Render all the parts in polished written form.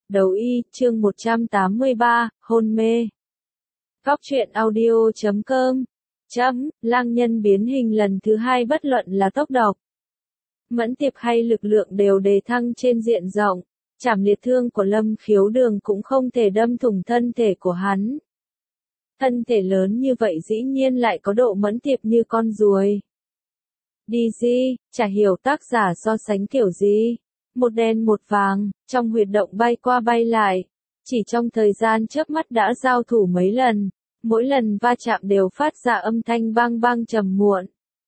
Đấu y, chương 183, hôn mê. Góc truyện audio.com. Lang nhân biến hình lần thứ hai bất luận là tốc độc, mẫn tiệp hay lực lượng đều đề thăng trên diện rộng. Chảm liệt thương của Lâm Khiếu Đường cũng không thể đâm thủng thân thể của hắn. Thân thể lớn như vậy dĩ nhiên lại có độ mẫn tiệp như con ruồi. Đi gì, chả hiểu tác giả so sánh kiểu gì. Một đen một vàng, trong huyệt động bay qua bay lại. Chỉ trong thời gian chớp mắt đã giao thủ mấy lần. Mỗi lần va chạm đều phát ra âm thanh bang bang trầm muộn.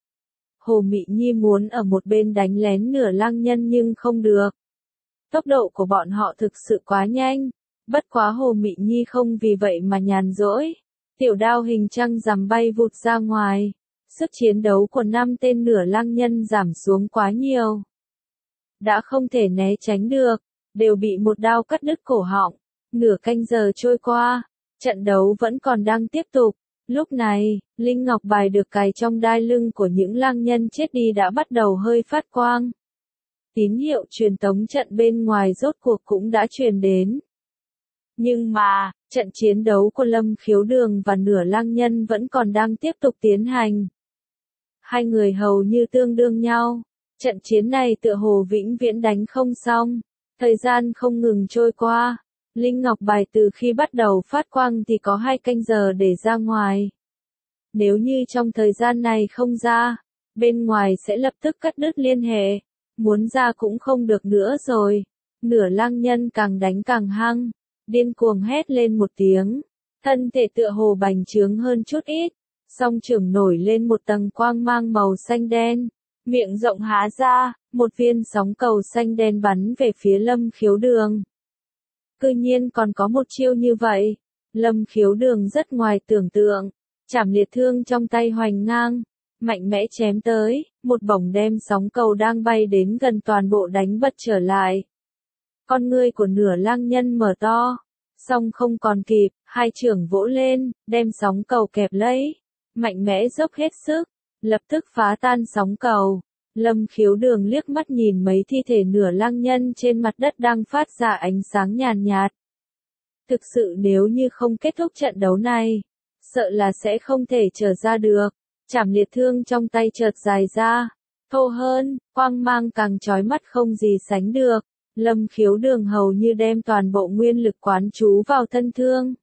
Hồ Mị Nhi muốn ở một bên đánh lén nửa lang nhân nhưng không được. Tốc độ của bọn họ thực sự quá nhanh. Bất quá Hồ Mị Nhi không vì vậy mà nhàn rỗi. Tiểu đao hình trăng rằm bay vụt ra ngoài. Sức chiến đấu của 5 tên nửa lang nhân giảm xuống quá nhiều. Đã không thể né tránh được, đều bị một đao cắt đứt cổ họng. Nửa canh giờ trôi qua, trận đấu vẫn còn đang tiếp tục. Lúc này, linh ngọc bài được cài trong đai lưng của những lang nhân chết đi đã bắt đầu hơi phát quang. Tín hiệu truyền tống trận bên ngoài rốt cuộc cũng đã truyền đến. Nhưng mà, trận chiến đấu của Lâm Khiếu Đường và nửa lang nhân vẫn còn đang tiếp tục tiến hành. Hai người hầu như tương đương nhau. Trận chiến này tựa hồ vĩnh viễn đánh không xong. Thời gian không ngừng trôi qua. Linh ngọc bài từ khi bắt đầu phát quang thì có 2 canh giờ để ra ngoài. Nếu như trong thời gian này không ra, bên ngoài sẽ lập tức cắt đứt liên hệ. Muốn ra cũng không được nữa rồi. Nửa lang nhân càng đánh càng hăng. Điên cuồng hét lên một tiếng. Thân thể tựa hồ bành trướng hơn chút ít. Song trưởng nổi lên một tầng quang mang màu xanh đen. Miệng rộng há ra, một viên sóng cầu xanh đen bắn về phía Lâm Khiếu Đường. Cư nhiên còn có một chiêu như vậy. Lâm Khiếu Đường rất ngoài tưởng tượng. Chảm liệt thương trong tay hoành ngang. Mạnh mẽ chém tới, một bổng đem sóng cầu đang bay đến gần toàn bộ đánh bật trở lại. Con ngươi của nửa lang nhân mở to. Song không còn kịp, hai trưởng vỗ lên, đem sóng cầu kẹp lấy. Mạnh mẽ dốc hết sức, lập tức phá tan sóng cầu. Lâm Khiếu Đường liếc mắt nhìn mấy thi thể nửa lang nhân trên mặt đất đang phát ra ánh sáng nhàn nhạt. Thực sự nếu như không kết thúc trận đấu này, sợ là sẽ không thể trở ra được. Chảm liệt thương trong tay chợt dài ra, thô hơn, quang mang càng chói mắt không gì sánh được. Lâm Khiếu Đường hầu như đem toàn bộ nguyên lực quán trú vào thân thương.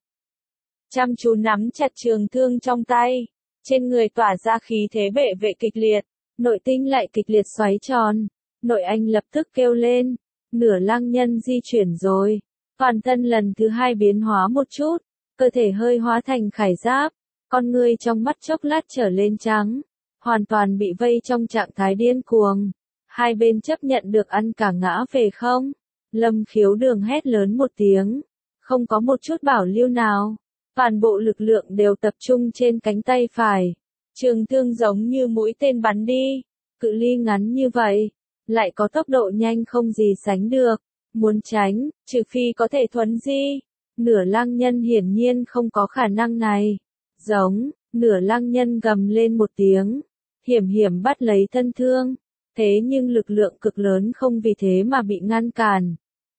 Chăm chú nắm chặt trường thương trong tay, trên người tỏa ra khí thế bệ vệ kịch liệt, nội tinh lại kịch liệt xoáy tròn. Nội anh lập tức kêu lên, nửa lang nhân di chuyển rồi. Toàn thân lần thứ hai biến hóa một chút, cơ thể hơi hóa thành khải giáp, con người trong mắt chốc lát trở lên trắng, hoàn toàn bị vây trong trạng thái điên cuồng. Hai bên chấp nhận được ăn cả ngã về không? Lâm Khiếu Đường hét lớn một tiếng, không có một chút bảo lưu nào. Toàn bộ lực lượng đều tập trung trên cánh tay phải. Trường thương giống như mũi tên bắn đi, cự ly ngắn như vậy, lại có tốc độ nhanh không gì sánh được. Muốn tránh, trừ phi có thể thuấn di. Nửa lang nhân hiển nhiên không có khả năng này. Giống, nửa lang nhân gầm lên một tiếng, hiểm hiểm bắt lấy thân thương. Thế nhưng lực lượng cực lớn không vì thế mà bị ngăn cản.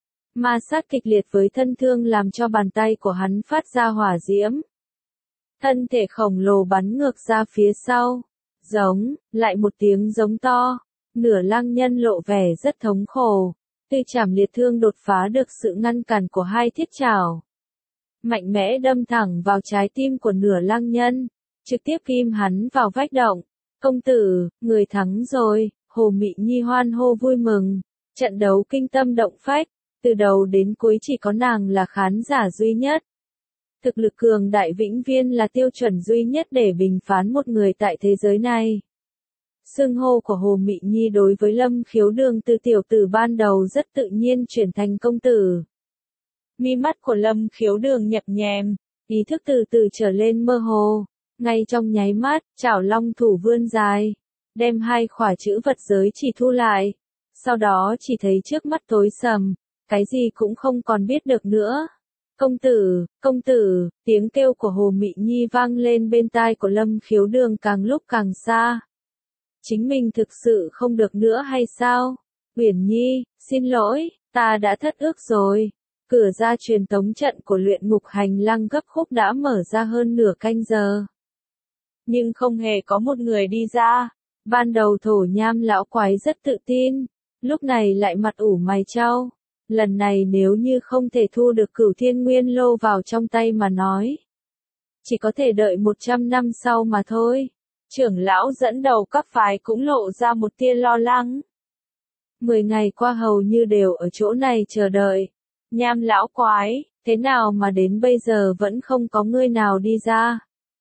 Ma sát kịch liệt với thân thương làm cho bàn tay của hắn phát ra hỏa diễm. Thân thể khổng lồ bắn ngược ra phía sau. Giống, lại một tiếng giống to. Nửa lang nhân lộ vẻ rất thống khổ. Từ chảm liệt thương đột phá được sự ngăn cản của hai thiết chảo. Mạnh mẽ đâm thẳng vào trái tim của nửa lang nhân. Trực tiếp ghim hắn vào vách động. Công tử, người thắng rồi. Hồ Mị Nhi hoan hô vui mừng. Trận đấu kinh tâm động phách. Từ đầu đến cuối chỉ có nàng là khán giả duy nhất. Thực lực cường đại vĩnh viên là tiêu chuẩn duy nhất để bình phán một người tại thế giới này. Xưng hô của Hồ Mị Nhi đối với Lâm Khiếu Đường từ tiểu tử ban đầu rất tự nhiên chuyển thành công tử. Mi mắt của Lâm Khiếu Đường nhập nhèm, ý thức từ từ trở lên mơ hồ. Ngay trong nháy mắt, chảo long thủ vươn dài, đem hai khỏa chữ vật giới chỉ thu lại. Sau đó chỉ thấy trước mắt tối sầm, cái gì cũng không còn biết được nữa. Công tử, tiếng kêu của Hồ Mị Nhi vang lên bên tai của Lâm Khiếu Đường càng lúc càng xa. Chính mình thực sự không được nữa hay sao? Uyển Nhi, xin lỗi, ta đã thất ước rồi. Cửa ra truyền tống trận của luyện ngục hành lang gấp khúc đã mở ra hơn nửa canh giờ. Nhưng không hề có một người đi ra. Ban đầu Thổ Nham lão quái rất tự tin, lúc này lại mặt ủ mày chau. Lần này nếu như không thể thu được Cửu Thiên Nguyên Lô vào trong tay mà nói, chỉ có thể đợi 100 năm sau mà thôi. Trưởng lão dẫn đầu các phái cũng lộ ra một tia lo lắng. 10 ngày qua hầu như đều ở chỗ này chờ đợi. Nham lão quái, thế nào mà đến bây giờ vẫn không có người nào đi ra?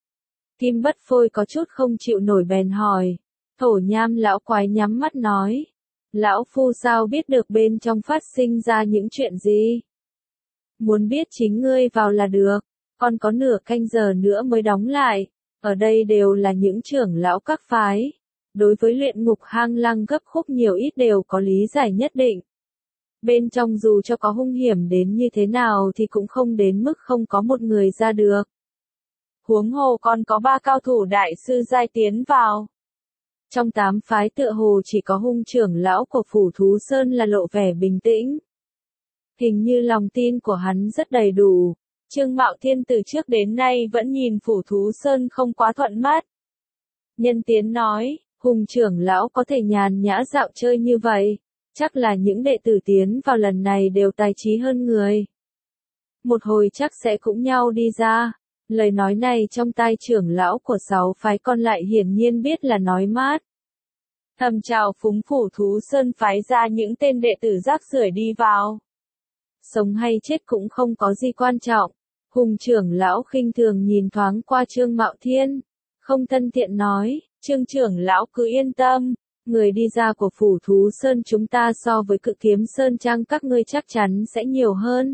Kim Bất Phôi có chút không chịu nổi bèn hỏi. Thổ Nham lão quái nhắm mắt nói. Lão phu sao biết được bên trong phát sinh ra những chuyện gì? Muốn biết chính ngươi vào là được, còn có nửa canh giờ nữa mới đóng lại. Ở đây đều là những trưởng lão các phái. Đối với luyện ngục hang lăng gấp khúc nhiều ít đều có lý giải nhất định. Bên trong dù cho có hung hiểm đến như thế nào thì cũng không đến mức không có một người ra được. Huống hồ còn có 3 cao thủ đại sư giai tiến vào. Trong 8 phái tựa hồ chỉ có hung trưởng lão của Phủ Thú Sơn là lộ vẻ bình tĩnh. Hình như lòng tin của hắn rất đầy đủ. Trương Mạo Thiên từ trước đến nay vẫn nhìn Phủ Thú Sơn không quá thuận mắt. Nhân Tiến nói, hung trưởng lão có thể nhàn nhã dạo chơi như vậy, chắc là những đệ tử tiến vào lần này đều tài trí hơn người. Một hồi chắc sẽ cũng nhau đi ra. Lời nói này trong tai trưởng lão của 6 phái còn lại hiển nhiên biết là nói mát. Thầm chào phúng Phủ Thú Sơn phái ra những tên đệ tử rác rưởi đi vào. Sống hay chết cũng không có gì quan trọng. Hùng trưởng lão khinh thường nhìn thoáng qua Trương Mạo Thiên. Không thân thiện nói, Trương trưởng lão cứ yên tâm. Người đi ra của Phủ Thú Sơn chúng ta so với Cự Kiếm Sơn Trang các ngươi chắc chắn sẽ nhiều hơn.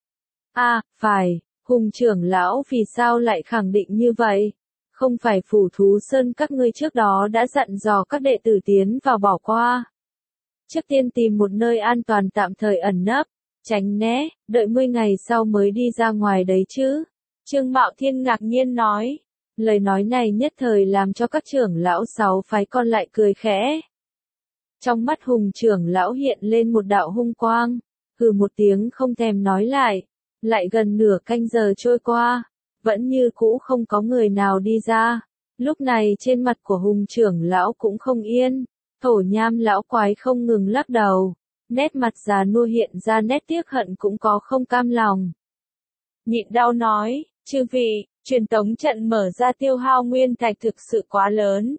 À, phải. Hùng trưởng lão vì sao lại khẳng định như vậy? Không phải Phủ Thú Sơn các ngươi trước đó đã dặn dò các đệ tử tiến vào bỏ qua. Trước tiên tìm một nơi an toàn tạm thời ẩn nấp, tránh né, đợi 10 ngày sau mới đi ra ngoài đấy chứ. Trương Mạo Thiên ngạc nhiên nói. Lời nói này nhất thời làm cho các trưởng lão 6 phái còn lại cười khẽ. Trong mắt Hùng trưởng lão hiện lên một đạo hung quang, hừ một tiếng không thèm nói lại. Lại gần nửa canh giờ trôi qua, vẫn như cũ không có người nào đi ra. Lúc này trên mặt của Hùng trưởng lão cũng không yên, Thổ Nham lão quái không ngừng lắc đầu, nét mặt già nua hiện ra nét tiếc hận cũng có không cam lòng. Nhịn đau nói, chư vị, truyền tống trận mở ra tiêu hao nguyên thạch thực sự quá lớn.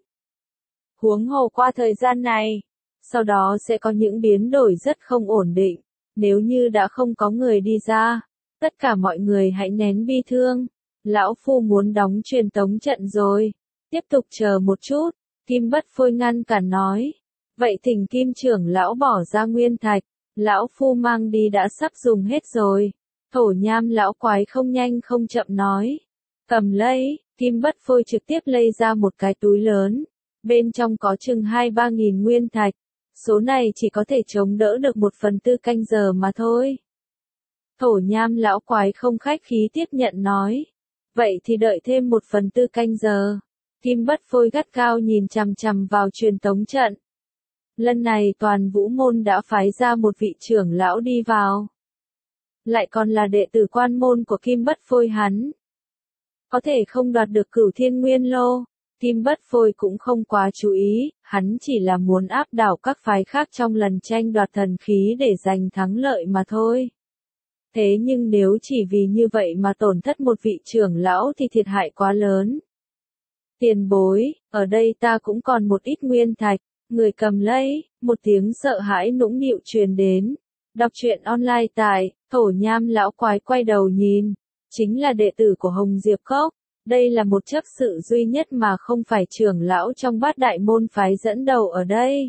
Huống hồ qua thời gian này, sau đó sẽ có những biến đổi rất không ổn định, nếu như đã không có người đi ra. Tất cả mọi người hãy nén bi thương. Lão phu muốn đóng truyền tống trận rồi. Tiếp tục chờ một chút. Kim Bất Phôi ngăn cản nói. Vậy thỉnh Kim trưởng lão bỏ ra nguyên thạch. Lão phu mang đi đã sắp dùng hết rồi. Thổ Nham lão quái không nhanh không chậm nói. Cầm lấy. Kim Bất Phôi trực tiếp lấy ra một cái túi lớn. Bên trong có chừng 2-3 nghìn nguyên thạch. Số này chỉ có thể chống đỡ được 1/4 canh giờ mà thôi. Thổ Nham lão quái không khách khí tiếp nhận nói. Vậy thì đợi thêm 1/4 canh giờ. Kim Bất Phôi gắt cao nhìn chằm chằm vào truyền tống trận. Lần này toàn vũ môn đã phái ra một vị trưởng lão đi vào. Lại còn là đệ tử quan môn của Kim Bất Phôi hắn. Có thể không đoạt được Cửu Thiên Nguyên Lô. Kim Bất Phôi cũng không quá chú ý, hắn chỉ là muốn áp đảo các phái khác trong lần tranh đoạt thần khí để giành thắng lợi mà thôi. Thế nhưng nếu chỉ vì như vậy mà tổn thất một vị trưởng lão thì thiệt hại quá lớn. Tiền bối, ở đây ta cũng còn một ít nguyên thạch, người cầm lấy, một tiếng sợ hãi nũng nịu truyền đến. Đọc truyện online tại, Thổ Nham lão quái quay đầu nhìn, chính là đệ tử của Hồng Diệp Cốc. Đây là một chấp sự duy nhất mà không phải trưởng lão trong bát đại môn phái dẫn đầu ở đây.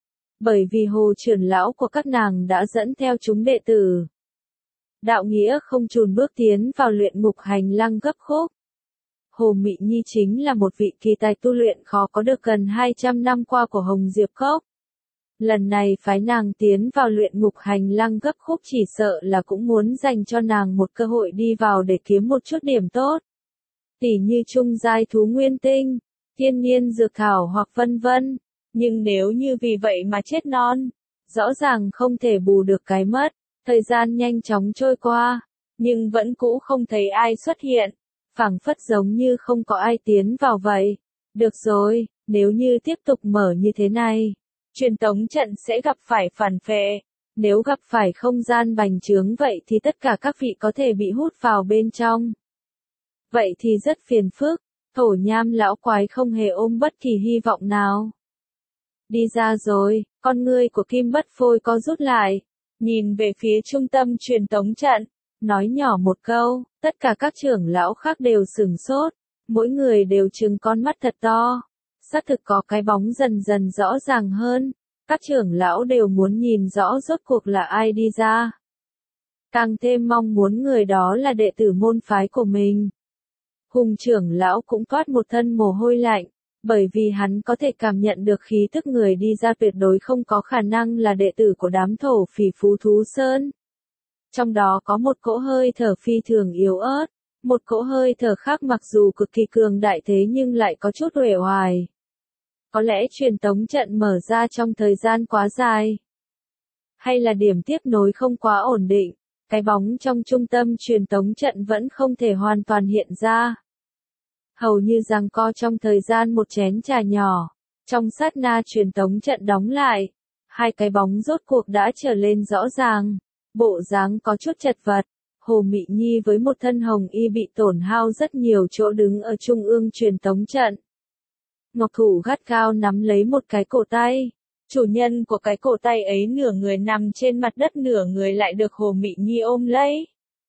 Bởi vì Hồ trưởng lão của các nàng đã dẫn theo chúng đệ tử. Đạo nghĩa không chùn bước tiến vào luyện ngục hành lang gấp khúc. Hồ Mị Nhi chính là một vị kỳ tài tu luyện khó có được gần 200 năm qua của Hồng Diệp Cốc. Lần này phái nàng tiến vào luyện ngục hành lang gấp khúc chỉ sợ là cũng muốn dành cho nàng một cơ hội đi vào để kiếm một chút điểm tốt. Tỉ như trung giai thú nguyên tinh, thiên nhiên dược thảo hoặc vân vân. Nhưng nếu như vì vậy mà chết non, rõ ràng không thể bù được cái mất. Thời gian nhanh chóng trôi qua, nhưng vẫn cũ không thấy ai xuất hiện, phảng phất giống như không có ai tiến vào vậy. Được rồi, nếu như tiếp tục mở như thế này, truyền tống trận sẽ gặp phải phản phệ. Nếu gặp phải không gian bành trướng vậy thì tất cả các vị có thể bị hút vào bên trong. Vậy thì rất phiền phức, Thổ Nham lão quái không hề ôm bất kỳ hy vọng nào. Đi ra rồi, con ngươi của Kim Bất Phôi có rút lại, nhìn về phía trung tâm truyền tống trận, nói nhỏ một câu, tất cả các trưởng lão khác đều sửng sốt, mỗi người đều trừng con mắt thật to. Xác thực có cái bóng dần dần rõ ràng hơn, các trưởng lão đều muốn nhìn rõ rốt cuộc là ai đi ra. Càng thêm mong muốn người đó là đệ tử môn phái của mình. Hùng trưởng lão cũng toát một thân mồ hôi lạnh, bởi vì hắn có thể cảm nhận được khí tức người đi ra tuyệt đối không có khả năng là đệ tử của đám thổ phỉ Phú Thú Sơn. Trong đó có một cỗ hơi thở phi thường yếu ớt, một cỗ hơi thở khác mặc dù cực kỳ cường đại thế nhưng lại có chút uể oải. Có lẽ truyền tống trận mở ra trong thời gian quá dài, hay là điểm tiếp nối không quá ổn định, cái bóng trong trung tâm truyền tống trận vẫn không thể hoàn toàn hiện ra. Hầu như giằng co trong thời gian một chén trà nhỏ, trong sát na truyền tống trận đóng lại, hai cái bóng rốt cuộc đã trở lên rõ ràng, bộ dáng có chút chật vật. Hồ Mị Nhi với một thân hồng y bị tổn hao rất nhiều chỗ đứng ở trung ương truyền tống trận. Ngọc thủ gắt gao nắm lấy một cái cổ tay. Chủ nhân của cái cổ tay ấy nửa người nằm trên mặt đất nửa người lại được Hồ Mị Nhi ôm lấy.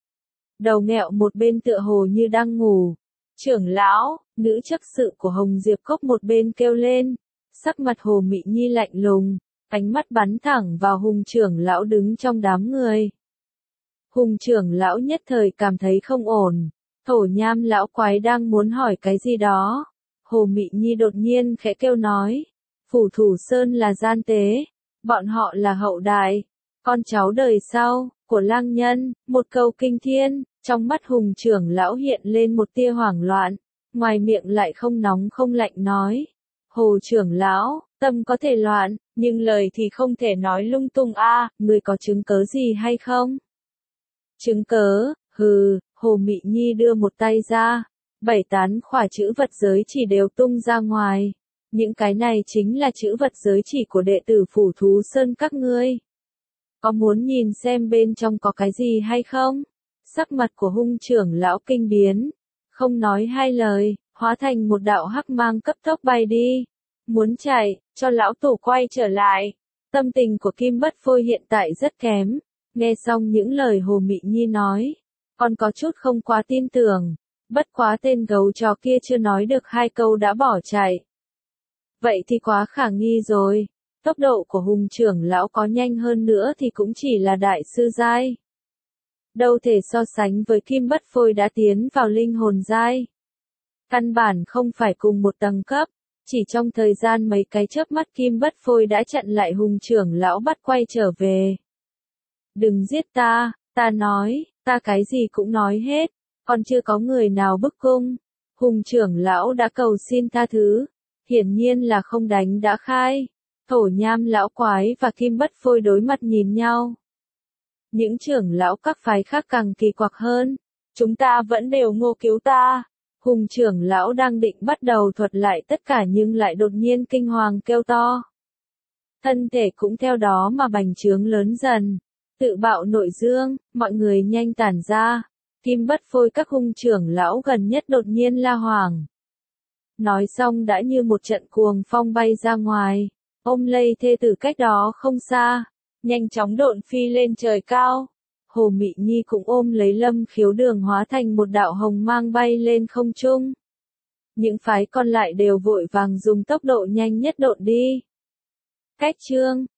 Đầu nghẹo một bên tựa hồ như đang ngủ. Trưởng lão, nữ chấp sự của Hồng Diệp Cốc một bên kêu lên. Sắc mặt Hồ Mị Nhi lạnh lùng, ánh mắt bắn thẳng vào Hùng trưởng lão đứng trong đám người. Hùng trưởng lão nhất thời cảm thấy không ổn. Thổ Nham lão quái đang muốn hỏi cái gì đó. Hồ Mị Nhi đột nhiên khẽ kêu nói. Phủ Thủ Sơn là gian tế, bọn họ là hậu đại, con cháu đời sau, của lang nhân, một câu kinh thiên, trong mắt Hùng trưởng lão hiện lên một tia hoảng loạn, ngoài miệng lại không nóng không lạnh nói. Hồ trưởng lão, tâm có thể loạn, nhưng lời thì không thể nói lung tung a, người có chứng cớ gì hay không? Chứng cớ, hừ, Hồ Mị Nhi đưa một tay ra, 7-8 khỏa chữ vật giới chỉ đều tung ra ngoài. Những cái này chính là chữ vật giới chỉ của đệ tử Phủ Thú Sơn các ngươi. Có muốn nhìn xem bên trong có cái gì hay không? Sắc mặt của Hung trưởng lão kinh biến, không nói hai lời, hóa thành một đạo hắc mang cấp tốc bay đi. Muốn chạy, cho lão tổ quay trở lại. Tâm tình của Kim Bất Phôi hiện tại rất kém. Nghe xong những lời Hồ Mị Nhi nói, còn có chút không quá tin tưởng. Bất quá tên gấu chó kia chưa nói được 2 câu đã bỏ chạy. Vậy thì quá khả nghi rồi. Tốc độ của Hùng trưởng lão có nhanh hơn nữa thì cũng chỉ là đại sư giai. Đâu thể so sánh với Kim Bất Phôi đã tiến vào linh hồn giai. Căn bản không phải cùng một tầng cấp. Chỉ trong thời gian mấy cái chớp mắt Kim Bất Phôi đã chặn lại Hùng trưởng lão bắt quay trở về. Đừng giết ta, ta nói, ta cái gì cũng nói hết, còn chưa có người nào bức cung. Hùng trưởng lão đã cầu xin tha thứ, hiển nhiên là không đánh đã khai. Thổ Nham lão quái và Kim Bất Phôi đối mặt nhìn nhau. Những trưởng lão các phái khác càng kỳ quặc hơn. Chúng ta vẫn đều ngô cứu ta. Hùng trưởng lão đang định bắt đầu thuật lại tất cả nhưng lại đột nhiên kinh hoàng kêu to. Thân thể cũng theo đó mà bành trướng lớn dần. Tự bạo nội dương, mọi người nhanh tản ra. Kim Bất Phôi các hung trưởng lão gần nhất đột nhiên la hoảng. Nói xong đã như một trận cuồng phong bay ra ngoài, ôm lấy thê tử cách đó không xa, nhanh chóng độn phi lên trời cao. Hồ Mị Nhi cũng ôm lấy Lâm Khiếu Đường hóa thành một đạo hồng mang bay lên không trung. Những phái còn lại đều vội vàng dùng tốc độ nhanh nhất độn đi. Cách chương